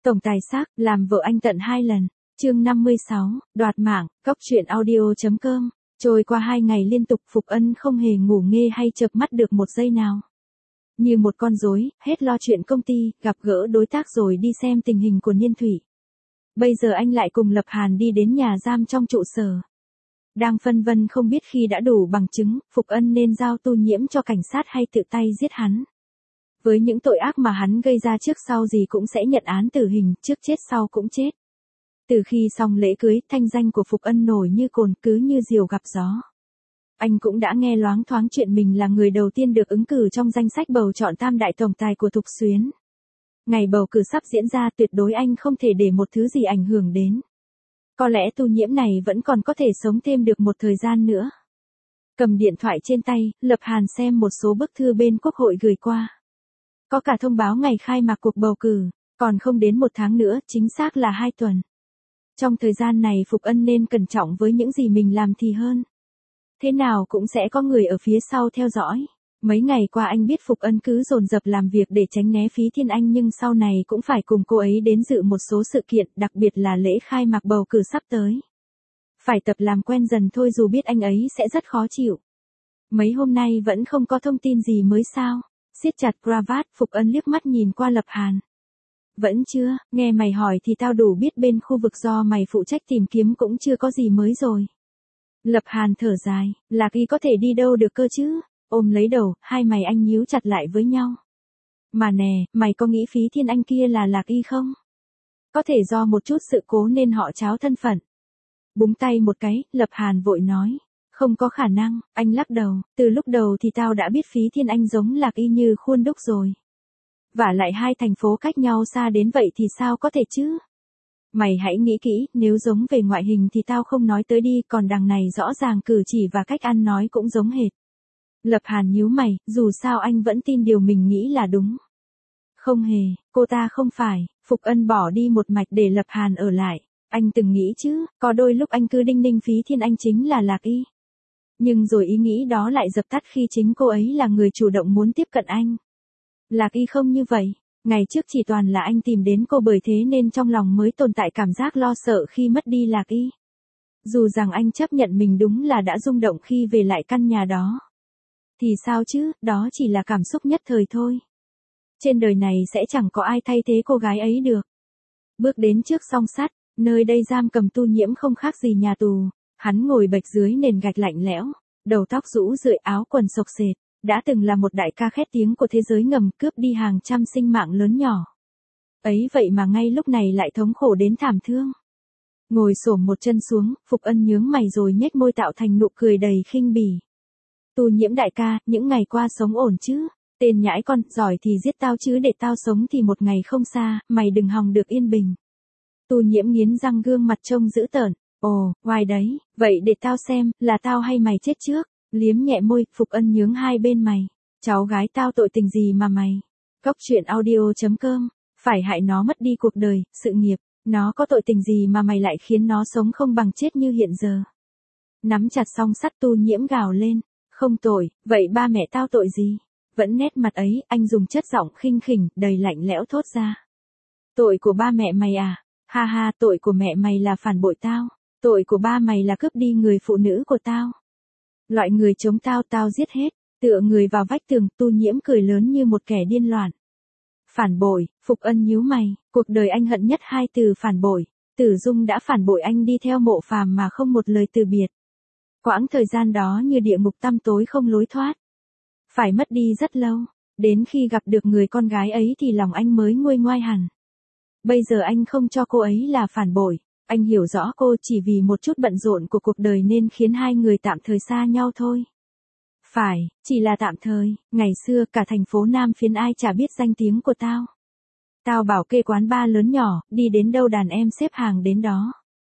Tổng tài xác, làm vợ anh tận 2 lần. Chương 56, đoạt mạng, góc truyện audio.com. Trôi qua 2 ngày liên tục, Phục Ân không hề ngủ nghê hay chợp mắt được một giây nào. Như một con rối, hết lo chuyện công ty, gặp gỡ đối tác rồi đi xem tình hình của Niên Thủy. Bây giờ anh lại cùng Lập Hàn đi đến nhà giam trong trụ sở. Đang phân vân không biết khi đã đủ bằng chứng, Phục Ân nên giao Tu Nhiễm cho cảnh sát hay tự tay giết hắn. Với những tội ác mà hắn gây ra trước sau gì cũng sẽ nhận án tử hình, trước chết sau cũng chết. Từ khi xong lễ cưới, thanh danh của Phục Ân nổi như cồn, cứ như diều gặp gió. Anh cũng đã nghe loáng thoáng chuyện mình là người đầu tiên được ứng cử trong danh sách bầu chọn tam đại tổng tài của Thục Xuyến. Ngày bầu cử sắp diễn ra, tuyệt đối anh không thể để một thứ gì ảnh hưởng đến. Có lẽ Tu Nhiễm này vẫn còn có thể sống thêm được một thời gian nữa. Cầm điện thoại trên tay, Lập Hàn xem một số bức thư bên Quốc hội gửi qua. Có cả thông báo ngày khai mạc cuộc bầu cử, còn không đến 1 tháng nữa, chính xác là 2 tuần. Trong thời gian này Phục Ân nên cẩn trọng với những gì mình làm thì hơn. Thế nào cũng sẽ có người ở phía sau theo dõi. Mấy ngày qua anh biết Phục Ân cứ dồn dập làm việc để tránh né Phí Thiên Anh, nhưng sau này cũng phải cùng cô ấy đến dự một số sự kiện, đặc biệt là lễ khai mạc bầu cử sắp tới. Phải tập làm quen dần thôi, dù biết anh ấy sẽ rất khó chịu. Mấy hôm nay vẫn không có thông tin gì mới sao? Siết chặt cravat, Phục Ân liếc mắt nhìn qua Lập Hàn. Vẫn chưa, nghe mày hỏi thì tao đủ biết, bên khu vực do mày phụ trách tìm kiếm cũng chưa có gì mới rồi. Lập Hàn thở dài, Lạc Y có thể đi đâu được cơ chứ? Ôm lấy đầu, hai mày anh nhíu chặt lại với nhau. Mà nè, mày có nghĩ Phí Thiên Anh kia là Lạc Y không? Có thể do một chút sự cố nên họ tráo thân phận. Búng tay một cái, Lập Hàn vội nói. Không có khả năng, anh lắc đầu, từ lúc đầu thì tao đã biết Phí Thiên Anh giống Lạc Y như khuôn đúc rồi. Vả lại hai thành phố cách nhau xa đến vậy thì sao có thể chứ? Mày hãy nghĩ kỹ, nếu giống về ngoại hình thì tao không nói tới đi, còn đằng này rõ ràng cử chỉ và cách ăn nói cũng giống hệt. Lập Hàn nhíu mày, dù sao anh vẫn tin điều mình nghĩ là đúng. Không hề, cô ta không phải. Phục Ân bỏ đi một mạch để Lập Hàn ở lại. Anh từng nghĩ chứ, có đôi lúc anh cứ đinh ninh Phí Thiên Anh chính là Lạc Y. Nhưng rồi ý nghĩ đó lại dập tắt khi chính cô ấy là người chủ động muốn tiếp cận anh. Lạc Y không như vậy. Ngày trước chỉ toàn là anh tìm đến cô, bởi thế nên trong lòng mới tồn tại cảm giác lo sợ khi mất đi Lạc Y. Dù rằng anh chấp nhận mình đúng là đã rung động khi về lại căn nhà đó. Thì sao chứ, đó chỉ là cảm xúc nhất thời thôi. Trên đời này sẽ chẳng có ai thay thế cô gái ấy được. Bước đến trước song sắt, nơi đây giam cầm Tu Nhiễm không khác gì nhà tù. Hắn ngồi bệt dưới nền gạch lạnh lẽo, đầu tóc rũ rượi, áo quần xộc xệch, đã từng là một đại ca khét tiếng của thế giới ngầm, cướp đi hàng trăm sinh mạng lớn nhỏ. Ấy vậy mà ngay lúc này lại thống khổ đến thảm thương. Ngồi xổm một chân xuống, Phục Ân nhướng mày rồi nhếch môi tạo thành nụ cười đầy khinh bỉ. Tu Nhiễm đại ca, những ngày qua sống ổn chứ? Tên nhãi con, giỏi thì giết tao chứ để tao sống thì một ngày không xa, mày đừng hòng được yên bình. Tu Nhiễm nghiến răng, gương mặt trông dữ tợn. Ồ, ngoài đấy, vậy để tao xem, là tao hay mày chết trước? Liếm nhẹ môi, Phục Ân nhướng hai bên mày. Cháu gái tao tội tình gì mà mày? Góc truyện audio.com. Phải hại nó mất đi cuộc đời, sự nghiệp. Nó có tội tình gì mà mày lại khiến nó sống không bằng chết như hiện giờ? Nắm chặt song sắt, Tu Nhiễm gào lên. Không tội, vậy ba mẹ tao tội gì? Vẫn nét mặt ấy, anh dùng chất giọng khinh khỉnh, đầy lạnh lẽo thốt ra. Tội của ba mẹ mày à? Ha ha, tội của mẹ mày là phản bội tao. Tội của ba mày là cướp đi người phụ nữ của tao. Loại người chống tao, tao giết hết. Tựa người vào vách tường, Tu Nhiễm cười lớn như một kẻ điên loạn. Phản bội, Phục Ân nhíu mày, cuộc đời anh hận nhất hai từ phản bội. Tử Dung đã phản bội anh đi theo Mộ Phàm mà không một lời từ biệt. Quãng thời gian đó như địa ngục tăm tối không lối thoát. Phải mất đi rất lâu, đến khi gặp được người con gái ấy thì lòng anh mới nguôi ngoai hẳn. Bây giờ anh không cho cô ấy là phản bội. Anh hiểu rõ cô chỉ vì một chút bận rộn của cuộc đời nên khiến hai người tạm thời xa nhau thôi. Phải, chỉ là tạm thời, ngày xưa cả thành phố Nam Phiến ai chả biết danh tiếng của tao. Tao bảo kê quán bar lớn nhỏ, đi đến đâu đàn em xếp hàng đến đó.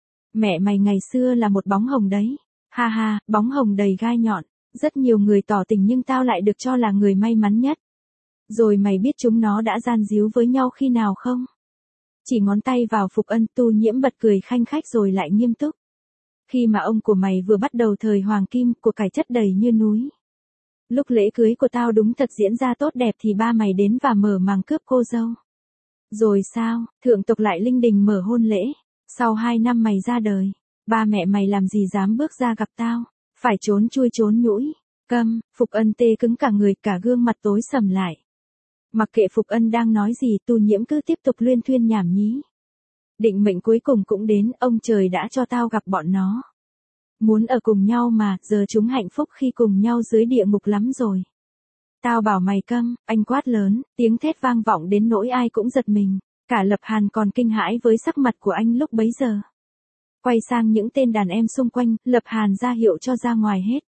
Mẹ mày ngày xưa là một bóng hồng đấy. Ha ha, bóng hồng đầy gai nhọn. Rất nhiều người tỏ tình nhưng tao lại được cho là người may mắn nhất. Rồi mày biết chúng nó đã gian díu với nhau khi nào không? Chỉ ngón tay vào Phục Ân, Tu Nhiễm bật cười khanh khách rồi lại nghiêm túc. Khi mà ông của mày vừa bắt đầu thời hoàng kim, của cải chất đầy như núi. Lúc lễ cưới của tao đúng thật diễn ra tốt đẹp thì ba mày đến và mở màn cướp cô dâu. Rồi sao, thượng tộc lại linh đình mở hôn lễ. Sau 2 năm mày ra đời, ba mẹ mày làm gì dám bước ra gặp tao, phải trốn chui trốn nhũi. Câm, Phục Ân tê cứng cả người, cả gương mặt tối sầm lại. Mặc kệ Phục Ân đang nói gì, Tu Nhiễm cứ tiếp tục luyên thuyên nhảm nhí. Định mệnh cuối cùng cũng đến, ông trời đã cho tao gặp bọn nó. Muốn ở cùng nhau mà, giờ chúng hạnh phúc khi cùng nhau dưới địa ngục lắm rồi. Tao bảo mày câm, anh quát lớn, tiếng thét vang vọng đến nỗi ai cũng giật mình. Cả Lập Hàn còn kinh hãi với sắc mặt của anh lúc bấy giờ. Quay sang những tên đàn em xung quanh, Lập Hàn ra hiệu cho ra ngoài hết.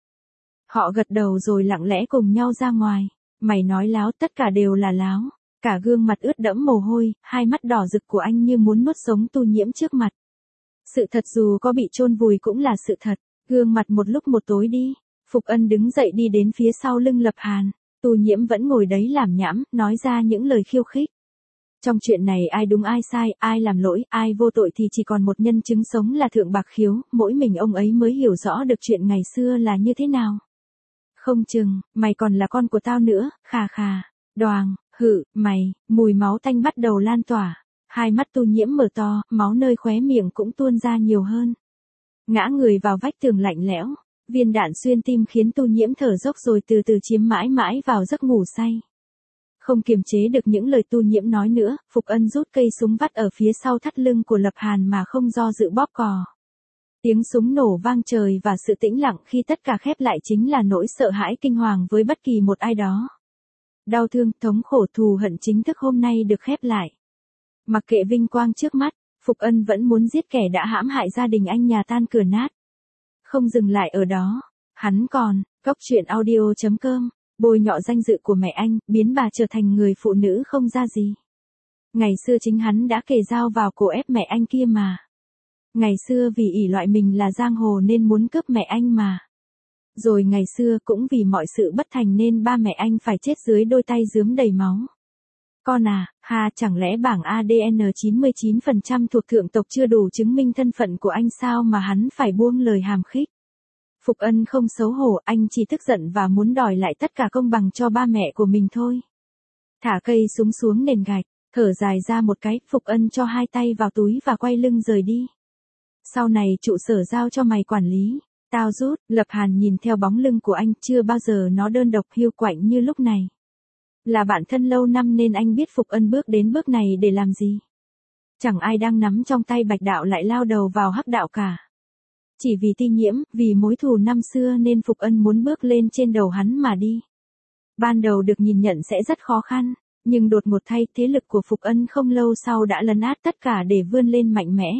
Họ gật đầu rồi lặng lẽ cùng nhau ra ngoài. Mày nói láo, tất cả đều là láo. Cả gương mặt ướt đẫm mồ hôi, hai mắt đỏ rực của anh như muốn nuốt sống Tu Nhiễm trước mặt. Sự thật dù có bị chôn vùi cũng là sự thật. Gương mặt một lúc một tối đi. Phục Ân đứng dậy đi đến phía sau lưng Lập Hàn. Tu Nhiễm vẫn ngồi đấy làm nhảm, nói ra những lời khiêu khích. Trong chuyện này ai đúng ai sai, ai làm lỗi, ai vô tội thì chỉ còn một nhân chứng sống là Thượng Bạc Khiếu, mỗi mình ông ấy mới hiểu rõ được chuyện ngày xưa là như thế nào. Không chừng, mày còn là con của tao nữa, khà khà, đoàng, mày, mùi máu tanh bắt đầu lan tỏa. Hai mắt Tu Nhiễm mở to, máu nơi khóe miệng cũng tuôn ra nhiều hơn. Ngã người vào vách tường lạnh lẽo, viên đạn xuyên tim khiến Tu Nhiễm thở dốc rồi từ từ chiếm mãi mãi vào giấc ngủ say. Không kiềm chế được những lời Tu Nhiễm nói nữa, Phục Ân rút cây súng vắt ở phía sau thắt lưng của Lập Hàn mà không do dự bóp cò. Tiếng súng nổ vang trời và sự tĩnh lặng khi tất cả khép lại chính là nỗi sợ hãi kinh hoàng với bất kỳ một ai đó. Đau thương, thống khổ, thù hận chính thức hôm nay được khép lại. Mặc kệ vinh quang trước mắt, Phục Ân vẫn muốn giết kẻ đã hãm hại gia đình anh nhà tan cửa nát. Không dừng lại ở đó, hắn còn, coctruyện.audio.com, bôi nhọ danh dự của mẹ anh, biến bà trở thành người phụ nữ không ra gì. Ngày xưa chính hắn đã kề dao vào cổ ép mẹ anh kia mà. Ngày xưa vì ỷ loại mình là giang hồ nên muốn cướp mẹ anh mà. Rồi ngày xưa cũng vì mọi sự bất thành nên ba mẹ anh phải chết dưới đôi tay rướm đầy máu. Con à, chẳng lẽ bảng ADN 99% thuộc thượng tộc chưa đủ chứng minh thân phận của anh sao mà hắn phải buông lời hàm khích. Phục Ân không xấu hổ, anh chỉ tức giận và muốn đòi lại tất cả công bằng cho ba mẹ của mình thôi. Thả cây súng xuống nền gạch, thở dài ra một cái, Phục Ân cho hai tay vào túi và quay lưng rời đi. Sau này trụ sở giao cho mày quản lý, tao rút. Lập Hàn nhìn theo bóng lưng của anh, chưa bao giờ nó đơn độc hiu quạnh như lúc này. Là bạn thân lâu năm nên anh biết Phục Ân bước đến bước này để làm gì. Chẳng ai đang nắm trong tay Bạch Đạo lại lao đầu vào Hắc Đạo cả. Chỉ vì Ti Nhiễm, vì mối thù năm xưa nên Phục Ân muốn bước lên trên đầu hắn mà đi. Ban đầu được nhìn nhận sẽ rất khó khăn, nhưng đột ngột thay, thế lực của Phục Ân không lâu sau đã lấn át tất cả để vươn lên mạnh mẽ.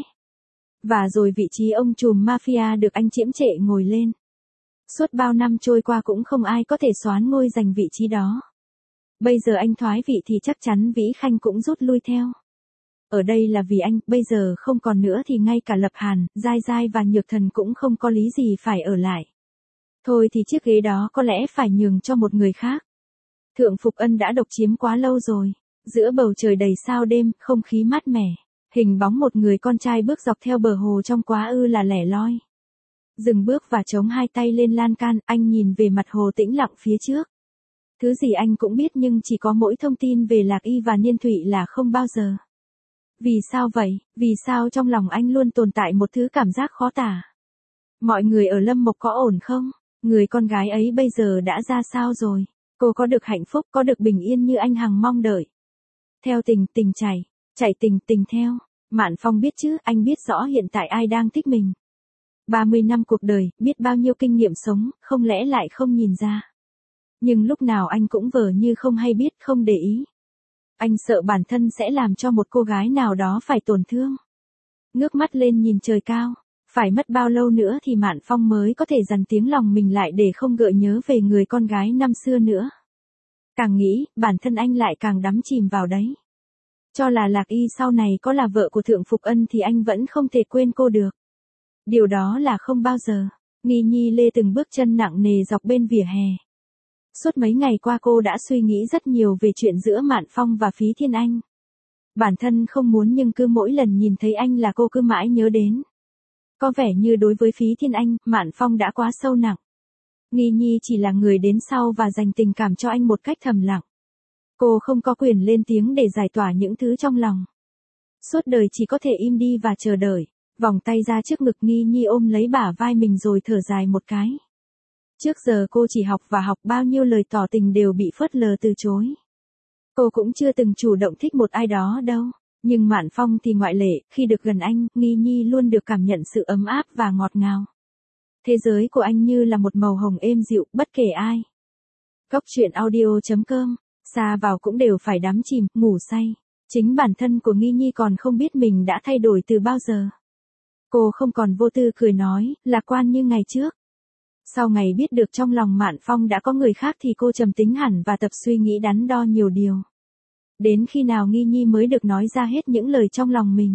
Và rồi vị trí ông trùm mafia được anh chiếm trệ ngồi lên. Suốt bao năm trôi qua cũng không ai có thể soán ngôi giành vị trí đó. Bây giờ anh thoái vị thì chắc chắn Vĩ Khanh cũng rút lui theo. Ở đây là vì anh, bây giờ không còn nữa thì ngay cả Lập Hàn, Giai Giai và Nhược Thần cũng không có lý gì phải ở lại. Thôi thì chiếc ghế đó có lẽ phải nhường cho một người khác. Thượng Phục Ân đã độc chiếm quá lâu rồi. Giữa bầu trời đầy sao đêm, không khí mát mẻ. Hình bóng một người con trai bước dọc theo bờ hồ trong quá ư là lẻ loi. Dừng bước và chống hai tay lên lan can, anh nhìn về mặt hồ tĩnh lặng phía trước. Thứ gì anh cũng biết nhưng chỉ có mỗi thông tin về Lạc Y và Niên Thụy là không bao giờ. Vì sao vậy? Vì sao trong lòng anh luôn tồn tại một thứ cảm giác khó tả? Mọi người ở Lâm Mộc có ổn không? Người con gái ấy bây giờ đã ra sao rồi? Cô có được hạnh phúc, có được bình yên như anh hằng mong đợi? Theo tình, tình chạy tình, tình theo. Mạn Phong biết chứ, anh biết rõ hiện tại ai đang thích mình. 30 năm cuộc đời, biết bao nhiêu kinh nghiệm sống, không lẽ lại không nhìn ra. Nhưng lúc nào anh cũng vờ như không hay biết, không để ý. Anh sợ bản thân sẽ làm cho một cô gái nào đó phải tổn thương. Ngước mắt lên nhìn trời cao, phải mất bao lâu nữa thì Mạn Phong mới có thể dằn tiếng lòng mình lại để không gợi nhớ về người con gái năm xưa nữa. Càng nghĩ, bản thân anh lại càng đắm chìm vào đấy. Cho là Lạc Y sau này có là vợ của Thượng Phục Ân thì anh vẫn không thể quên cô được. Điều đó là không bao giờ. Nghi Nhi lê từng bước chân nặng nề dọc bên vỉa hè. Suốt mấy ngày qua cô đã suy nghĩ rất nhiều về chuyện giữa Mạn Phong và Phí Thiên Anh. Bản thân không muốn nhưng cứ mỗi lần nhìn thấy anh là cô cứ mãi nhớ đến. Có vẻ như đối với Phí Thiên Anh, Mạn Phong đã quá sâu nặng. Nghi Nhi chỉ là người đến sau và dành tình cảm cho anh một cách thầm lặng. Cô không có quyền lên tiếng để giải tỏa những thứ trong lòng. Suốt đời chỉ có thể im đi và chờ đợi. Vòng tay ra trước ngực Nghi Nhi ôm lấy bả vai mình rồi thở dài một cái. Trước giờ cô chỉ học và học, bao nhiêu lời tỏ tình đều bị phớt lờ từ chối. Cô cũng chưa từng chủ động thích một ai đó đâu. Nhưng Mạn Phong thì ngoại lệ, khi được gần anh, Nghi Nhi luôn được cảm nhận sự ấm áp và ngọt ngào. Thế giới của anh như là một màu hồng êm dịu, bất kể ai. Góc truyện audio.com, xa vào cũng đều phải đắm chìm, ngủ say. Chính bản thân của Nghi Nhi còn không biết mình đã thay đổi từ bao giờ. Cô không còn vô tư cười nói, lạc quan như ngày trước. Sau ngày biết được trong lòng Mạn Phong đã có người khác thì cô trầm tính hẳn và tập suy nghĩ đắn đo nhiều điều. Đến khi nào Nghi Nhi mới được nói ra hết những lời trong lòng mình.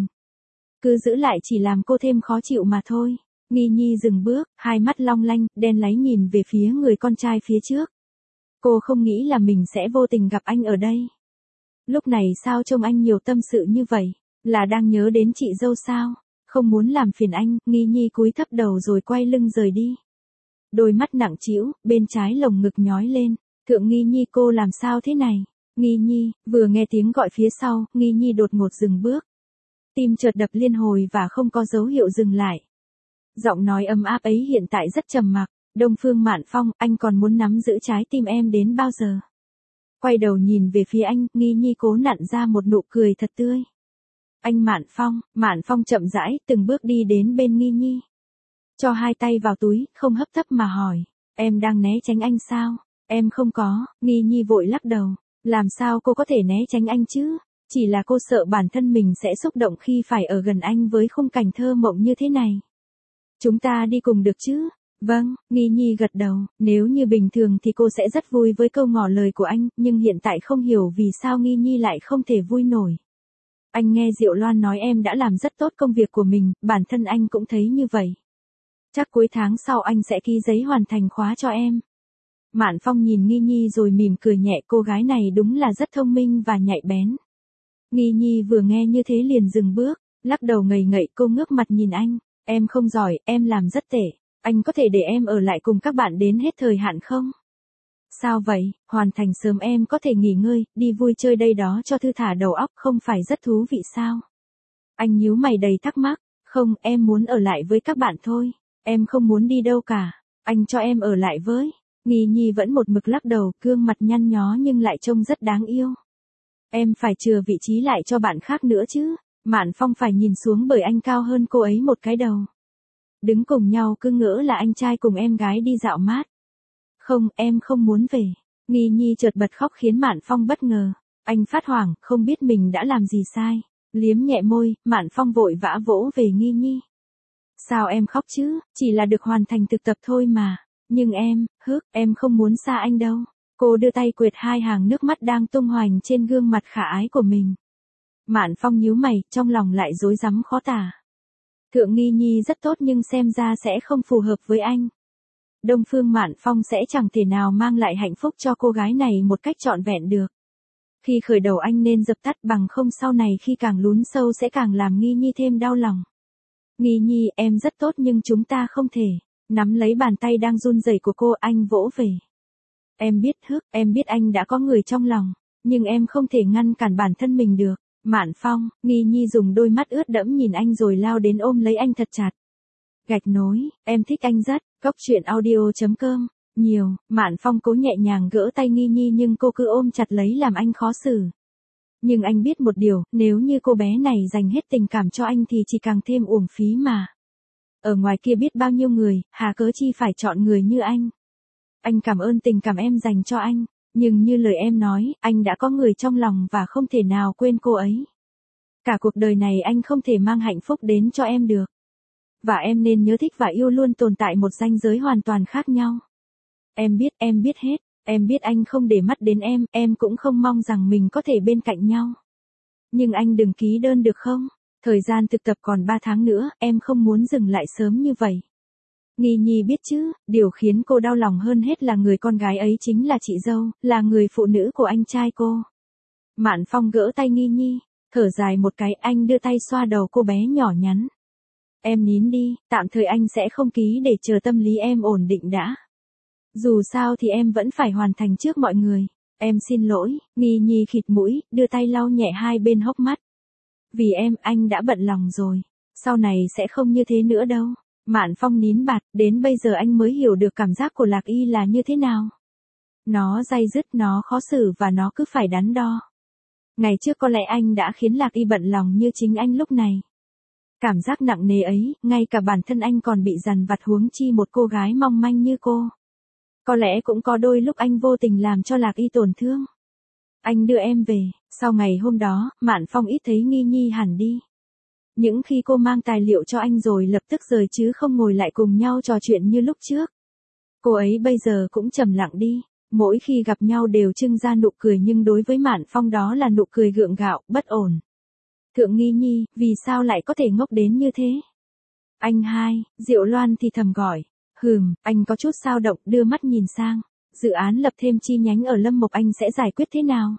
Cứ giữ lại chỉ làm cô thêm khó chịu mà thôi. Nghi Nhi dừng bước, hai mắt long lanh, đen láy nhìn về phía người con trai phía trước. Cô không nghĩ là mình sẽ vô tình gặp anh ở đây. Lúc này sao trông anh nhiều tâm sự như vậy? Là đang nhớ đến chị dâu sao? Không muốn làm phiền anh, Nghi Nhi cúi thấp đầu rồi quay lưng rời đi. Đôi mắt nặng trĩu, bên trái lồng ngực nhói lên. Thượng Nghi Nhi, cô làm sao thế này? Nghi Nhi, vừa nghe tiếng gọi phía sau, Nghi Nhi đột ngột dừng bước. Tim chợt đập liên hồi và không có dấu hiệu dừng lại. Giọng nói ấm áp ấy hiện tại rất trầm mặc. Đông Phương Mạn Phong, anh còn muốn nắm giữ trái tim em đến bao giờ? Quay đầu nhìn về phía anh, Nghi Nhi cố nặn ra một nụ cười thật tươi. Anh Mạn Phong chậm rãi, từng bước đi đến bên Nghi Nhi. Cho hai tay vào túi, không hấp tấp mà hỏi, em đang né tránh anh sao? Em không có, Nghi Nhi vội lắc đầu. Làm sao cô có thể né tránh anh chứ? Chỉ là cô sợ bản thân mình sẽ xúc động khi phải ở gần anh với khung cảnh thơ mộng như thế này. Chúng ta đi cùng được chứ? Vâng, Nghi Nhi gật đầu, nếu như bình thường thì cô sẽ rất vui với câu ngỏ lời của anh, nhưng hiện tại không hiểu vì sao Nghi Nhi lại không thể vui nổi. Anh nghe Diệu Loan nói em đã làm rất tốt công việc của mình, bản thân anh cũng thấy như vậy. Chắc cuối tháng sau anh sẽ ký giấy hoàn thành khóa cho em. Mạn Phong nhìn Nghi Nhi rồi mỉm cười nhẹ, cô gái này đúng là rất thông minh và nhạy bén. Nghi Nhi vừa nghe như thế liền dừng bước, lắc đầu ngây ngậy, cô ngước mặt nhìn anh, em không giỏi, em làm rất tệ, anh có thể để em ở lại cùng các bạn đến hết thời hạn không? Sao vậy, hoàn thành sớm em có thể nghỉ ngơi, đi vui chơi đây đó cho thư thả đầu óc, không phải rất thú vị sao? Anh nhíu mày đầy thắc mắc, không, em muốn ở lại với các bạn thôi, em không muốn đi đâu cả, anh cho em ở lại với. Nghi Nhi vẫn một mực lắc đầu, gương mặt nhăn nhó nhưng lại trông rất đáng yêu. Em phải chừa vị trí lại cho bạn khác nữa chứ. Mạn Phong phải nhìn xuống bởi anh cao hơn cô ấy một cái đầu. Đứng cùng nhau cứ ngỡ là anh trai cùng em gái đi dạo mát. Không, em không muốn về. Nghi Nhi chợt bật khóc khiến Mạn Phong bất ngờ. Anh phát hoảng, không biết mình đã làm gì sai. Liếm nhẹ môi, Mạn Phong vội vã vỗ về Nghi Nhi. Sao em khóc chứ, chỉ là được hoàn thành thực tập thôi mà. Nhưng em không muốn xa anh đâu. Cô đưa tay quệt hai hàng nước mắt đang tung hoành trên gương mặt khả ái của mình. Mạn Phong nhíu mày, trong lòng lại rối rắm khó tả. Thượng Nghi Nhi rất tốt nhưng xem ra sẽ không phù hợp với anh. Đông Phương Mạn Phong sẽ chẳng thể nào mang lại hạnh phúc cho cô gái này một cách trọn vẹn được. Khi khởi đầu anh nên dập tắt, bằng không sau này khi càng lún sâu sẽ càng làm Nghi Nhi thêm đau lòng. Nghi Nhi, em rất tốt nhưng chúng ta không thể. Nắm lấy bàn tay đang run rẩy của cô, anh vỗ về. Em biết anh đã có người trong lòng, nhưng em không thể ngăn cản bản thân mình được. Mạn Phong, Nghi Nhi dùng đôi mắt ướt đẫm nhìn anh rồi lao đến ôm lấy anh thật chặt. Gạch nối, em thích anh rất. Góc truyện audio.com, nhiều. Mạn Phong cố nhẹ nhàng gỡ tay Nghi Nhi nhưng cô cứ ôm chặt lấy làm anh khó xử. Nhưng anh biết một điều, nếu như cô bé này dành hết tình cảm cho anh thì chỉ càng thêm uổng phí mà. Ở ngoài kia biết bao nhiêu người, hà cớ chi phải chọn người như anh. Anh cảm ơn tình cảm em dành cho anh, nhưng như lời em nói, anh đã có người trong lòng và không thể nào quên cô ấy. Cả cuộc đời này anh không thể mang hạnh phúc đến cho em được. Và em nên nhớ thích và yêu luôn tồn tại một ranh giới hoàn toàn khác nhau. Em biết hết, em biết anh không để mắt đến em cũng không mong rằng mình có thể bên cạnh nhau. Nhưng anh đừng ký đơn được không? Thời gian thực tập còn 3 tháng nữa, em không muốn dừng lại sớm như vậy. Nghi Nhi biết chứ, điều khiến cô đau lòng hơn hết là người con gái ấy chính là chị dâu, là người phụ nữ của anh trai cô. Mạn Phong gỡ tay Nghi Nhi, thở dài một cái, anh đưa tay xoa đầu cô bé nhỏ nhắn. Em nín đi, tạm thời anh sẽ không ký để chờ tâm lý em ổn định đã. Dù sao thì em vẫn phải hoàn thành trước mọi người. Em xin lỗi, Nghi Nhi khịt mũi, đưa tay lau nhẹ hai bên hốc mắt. Vì em, anh đã bận lòng rồi. Sau này sẽ không như thế nữa đâu. Mạn Phong nín bạt, đến bây giờ anh mới hiểu được cảm giác của Lạc Y là như thế nào. Nó day dứt, nó khó xử và nó cứ phải đắn đo. Ngày trước có lẽ anh đã khiến Lạc Y bận lòng như chính anh lúc này. Cảm giác nặng nề ấy, ngay cả bản thân anh còn bị dằn vặt huống chi một cô gái mong manh như cô. Có lẽ cũng có đôi lúc anh vô tình làm cho Lạc Y tổn thương. Anh đưa em về, sau ngày hôm đó, Mạn Phong ít thấy Nghi Nhi hẳn đi. Những khi cô mang tài liệu cho anh rồi lập tức rời chứ không ngồi lại cùng nhau trò chuyện như lúc trước. Cô ấy bây giờ cũng trầm lặng đi, mỗi khi gặp nhau đều trưng ra nụ cười nhưng đối với Mạn Phong đó là nụ cười gượng gạo, bất ổn. Thượng Nghi Nhi, vì sao lại có thể ngốc đến như thế? Anh hai, Diệu Loan thì thầm gọi. Anh có chút xao động đưa mắt nhìn sang. Dự án lập thêm chi nhánh ở Lâm Mộc anh sẽ giải quyết thế nào?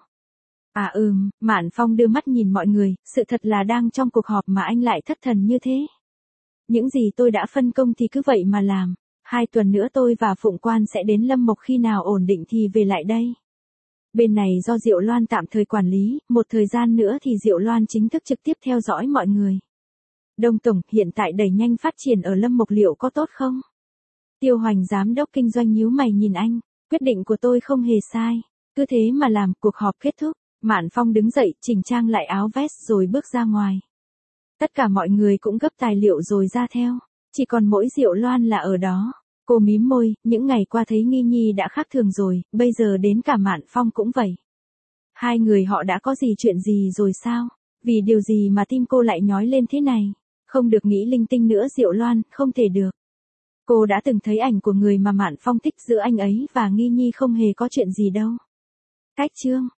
Mạn Phong đưa mắt nhìn mọi người, sự thật là đang trong cuộc họp mà anh lại thất thần như thế. Những gì tôi đã phân công thì cứ vậy mà làm. 2 tuần nữa tôi và Phụng Quan sẽ đến Lâm Mộc, khi nào ổn định thì về lại đây. Bên này do Diệu Loan tạm thời quản lý, một thời gian nữa thì Diệu Loan chính thức trực tiếp theo dõi mọi người. Đông Tổng, hiện tại đẩy nhanh phát triển ở Lâm Mộc liệu có tốt không? Tiêu Hoành giám đốc kinh doanh nhíu mày nhìn anh, quyết định của tôi không hề sai. Cứ thế mà làm. Cuộc họp kết thúc, Mạn Phong đứng dậy, chỉnh trang lại áo vest rồi bước ra ngoài. Tất cả mọi người cũng gấp tài liệu rồi ra theo, chỉ còn mỗi Diệu Loan là ở đó. Cô mím môi, những ngày qua thấy Nghi Nhi đã khác thường rồi, bây giờ đến cả Mạn Phong cũng vậy. Hai người họ đã có gì chuyện gì rồi sao? Vì điều gì mà tim cô lại nhói lên thế này? Không được nghĩ linh tinh nữa Diệu Loan, không thể được. Cô đã từng thấy ảnh của người mà Mạn Phong thích, giữa anh ấy và Nghi Nhi không hề có chuyện gì đâu. Cách chương